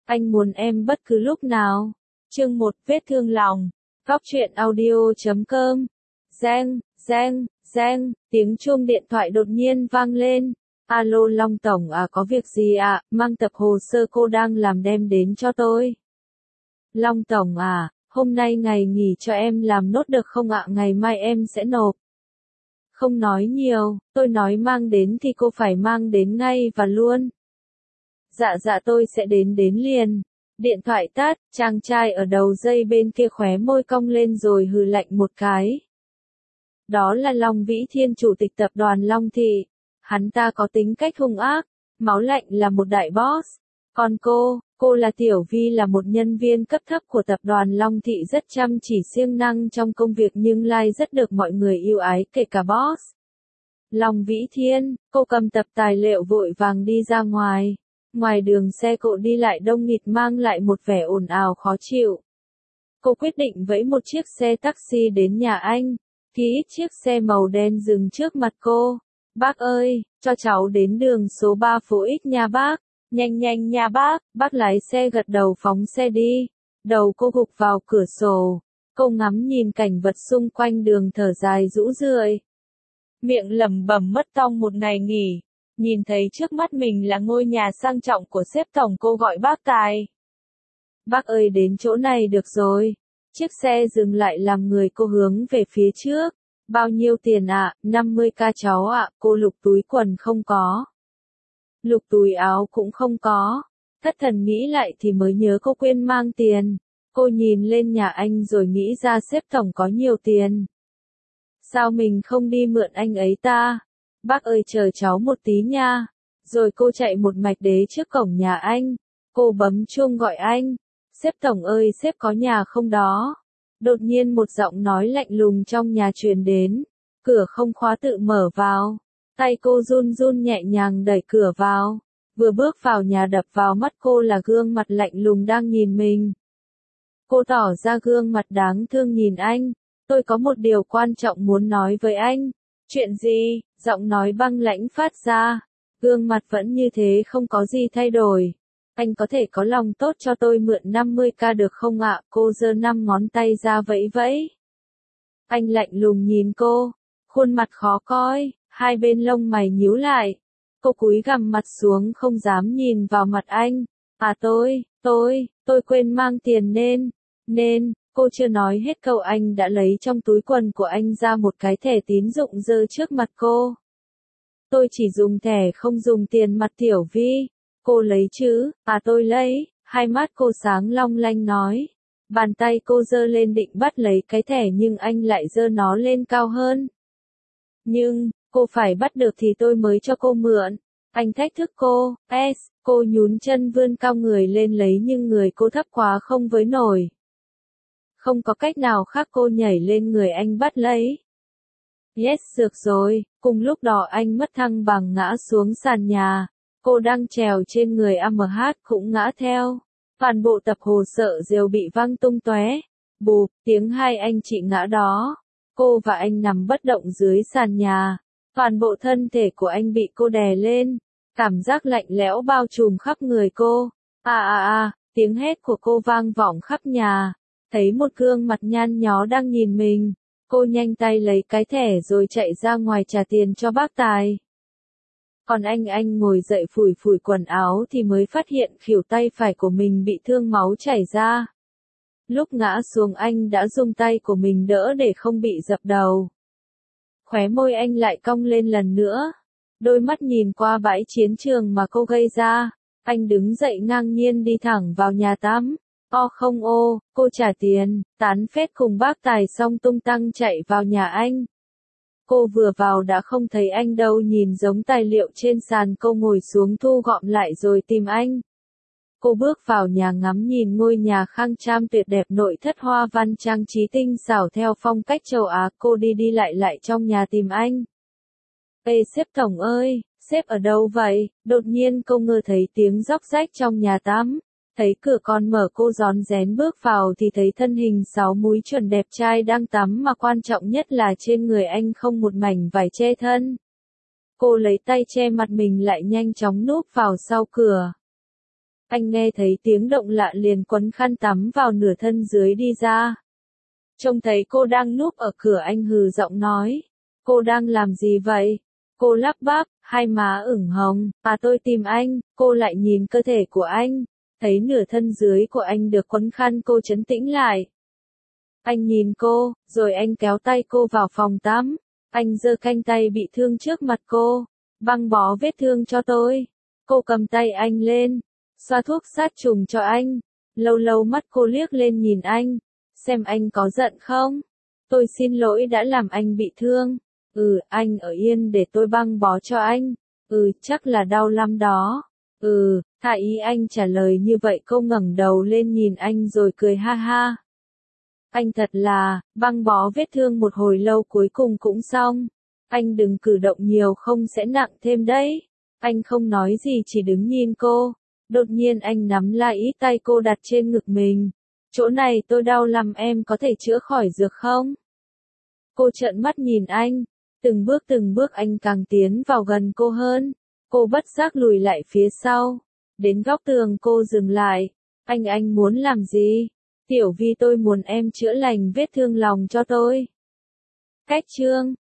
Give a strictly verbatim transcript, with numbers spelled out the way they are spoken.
Anh muốn em bất cứ lúc nào. Chương một Vết thương lòng. Góc truyện audio chấm com. Reng, reng, reng, tiếng chuông điện thoại đột nhiên vang lên. Alo Long Tổng à, có việc gì ạ? À? Mang tập hồ sơ cô đang làm đem đến cho tôi. Long Tổng à, hôm nay ngày nghỉ cho em làm nốt được không ạ? Ngày mai em sẽ nộp. Không nói nhiều, tôi nói mang đến thì cô phải mang đến ngay và luôn. Dạ dạ tôi sẽ đến đến liền. Điện thoại tắt, chàng trai ở đầu dây bên kia khóe môi cong lên rồi hừ lạnh một cái. Đó là Long Vĩ Thiên, chủ tịch tập đoàn Long Thị. Hắn ta có tính cách hung ác, máu lạnh, là một đại boss. Còn cô, cô là Tiểu Vi, là một nhân viên cấp thấp của tập đoàn Long Thị, rất chăm chỉ siêng năng trong công việc nhưng lại rất được mọi người yêu ái, kể cả boss. Long Vĩ Thiên, cô cầm tập tài liệu vội vàng đi ra ngoài. Ngoài đường xe cộ đi lại đông nghịt mang lại một vẻ ồn ào khó chịu. Cô quyết định vẫy một chiếc xe taxi đến nhà anh. Thì ít chiếc xe màu đen dừng trước mặt cô. Bác ơi, cho cháu đến đường số ba phố X nha bác. Nhanh nhanh nha bác. Bác lái xe gật đầu phóng xe đi. Đầu cô gục vào cửa sổ. Cô ngắm nhìn cảnh vật xung quanh đường thở dài rũ rượi. Miệng lẩm bẩm mất tong một ngày nghỉ. Nhìn thấy trước mắt mình là ngôi nhà sang trọng của sếp tổng, cô gọi bác Tài. Bác ơi, đến chỗ này được rồi. Chiếc xe dừng lại làm người cô hướng về phía trước. Bao nhiêu tiền ạ? À? năm mươi k cháu ạ. À. Cô lục túi quần không có. Lục túi áo cũng không có. Thất thần nghĩ lại thì mới nhớ cô quên mang tiền. Cô nhìn lên nhà anh rồi nghĩ ra sếp tổng có nhiều tiền. Sao mình không đi mượn anh ấy ta? Bác ơi chờ cháu một tí nha. Rồi cô chạy một mạch đến trước cổng nhà anh. Cô bấm chuông gọi anh. Sếp tổng ơi, sếp có nhà không đó? Đột nhiên một giọng nói lạnh lùng trong nhà truyền đến. Cửa không khóa tự mở vào. Tay cô run run nhẹ nhàng đẩy cửa vào. Vừa bước vào nhà đập vào mắt cô là gương mặt lạnh lùng đang nhìn mình. Cô tỏ ra gương mặt đáng thương nhìn anh. Tôi có một điều quan trọng muốn nói với anh. Chuyện gì? Giọng nói băng lãnh phát ra. Gương mặt vẫn như thế, không có gì thay đổi. Anh có thể có lòng tốt cho tôi mượn năm mươi k được không ạ? Cô giơ năm ngón tay ra vẫy vẫy. Anh lạnh lùng nhìn cô. Khuôn mặt khó coi, hai bên lông mày nhíu lại. Cô cúi gằm mặt xuống không dám nhìn vào mặt anh. À tôi, tôi, tôi quên mang tiền nên, nên... Cô chưa nói hết câu anh đã lấy trong túi quần của anh ra một cái thẻ tín dụng giơ trước mặt cô. Tôi chỉ dùng thẻ không dùng tiền mặt Tiểu Vi. Cô lấy chứ? À tôi lấy. Hai mắt cô sáng long lanh nói. Bàn tay cô giơ lên định bắt lấy cái thẻ nhưng anh lại giơ nó lên cao hơn. Nhưng, cô phải bắt được thì tôi mới cho cô mượn. Anh thách thức cô. S, cô nhún chân vươn cao người lên lấy nhưng người cô thấp quá không với nổi. Không có cách nào khác cô nhảy lên người anh bắt lấy. Yes, được rồi. Cùng lúc đó anh mất thăng bằng ngã xuống sàn nhà. Cô đang trèo trên người a em hát cũng ngã theo. Toàn bộ tập hồ sơ đều bị văng tung tóe. Bụp, tiếng hai anh chị ngã đó. Cô và anh nằm bất động dưới sàn nhà. Toàn bộ thân thể của anh bị cô đè lên. Cảm giác lạnh lẽo bao trùm khắp người cô. À à à, tiếng hét của cô vang vọng khắp nhà. Thấy một gương mặt nhăn nhó đang nhìn mình, cô nhanh tay lấy cái thẻ rồi chạy ra ngoài trả tiền cho bác Tài. Còn anh anh ngồi dậy phủi phủi quần áo thì mới phát hiện khuỷu tay phải của mình bị thương, máu chảy ra. Lúc ngã xuống anh đã dùng tay của mình đỡ để không bị dập đầu. Khóe môi anh lại cong lên lần nữa. Đôi mắt nhìn qua bãi chiến trường mà cô gây ra. Anh đứng dậy ngang nhiên đi thẳng vào nhà tắm. O không ô, cô trả tiền, tán phét cùng bác Tài xong tung tăng chạy vào nhà anh. Cô vừa vào đã không thấy anh đâu, nhìn giống tài liệu trên sàn, cô ngồi xuống thu gọn lại rồi tìm anh. Cô bước vào nhà ngắm nhìn ngôi nhà khang trang tuyệt đẹp, nội thất hoa văn trang trí tinh xảo theo phong cách châu Á. Cô đi đi lại lại trong nhà tìm anh. Ê sếp tổng ơi, sếp ở đâu vậy? Đột nhiên cô ngơ thấy tiếng róc rách trong nhà tắm. Thấy cửa còn mở, cô rón rén bước vào thì thấy thân hình sáu múi chuẩn đẹp trai đang tắm, mà quan trọng nhất là trên người anh không một mảnh vải che thân. Cô lấy tay che mặt mình lại nhanh chóng núp vào sau cửa. Anh nghe thấy tiếng động lạ liền quấn khăn tắm vào nửa thân dưới đi ra. Trông thấy cô đang núp ở cửa anh hừ giọng nói. Cô đang làm gì vậy? Cô lắp bắp, hai má ửng hồng. À tôi tìm anh. Cô lại nhìn cơ thể của anh. Thấy nửa thân dưới của anh được quấn khăn, cô trấn tĩnh lại. Anh nhìn cô, rồi anh kéo tay cô vào phòng tắm. Anh giơ cánh tay bị thương trước mặt cô. Băng bó vết thương cho tôi. Cô cầm tay anh lên. Xoa thuốc sát trùng cho anh. Lâu lâu mắt cô liếc lên nhìn anh. Xem anh có giận không? Tôi xin lỗi đã làm anh bị thương. Ừ, anh ở yên để tôi băng bó cho anh. Ừ, chắc là đau lắm đó. Ừ, hạ ý anh trả lời như vậy. Cô ngẩng đầu lên nhìn anh rồi cười ha ha. Anh thật là, băng bó vết thương một hồi lâu cuối cùng cũng xong. Anh đừng cử động nhiều không sẽ nặng thêm đấy. Anh không nói gì chỉ đứng nhìn cô. Đột nhiên anh nắm lại ít tay cô đặt trên ngực mình. Chỗ này tôi đau lắm, em có thể chữa khỏi dược không? Cô trợn mắt nhìn anh. Từng bước từng bước anh càng tiến vào gần cô hơn. Cô bất giác lùi lại phía sau. Đến góc tường cô dừng lại. Anh anh muốn làm gì? Tiểu Vi, tôi muốn em chữa lành vết thương lòng cho tôi. Cách chương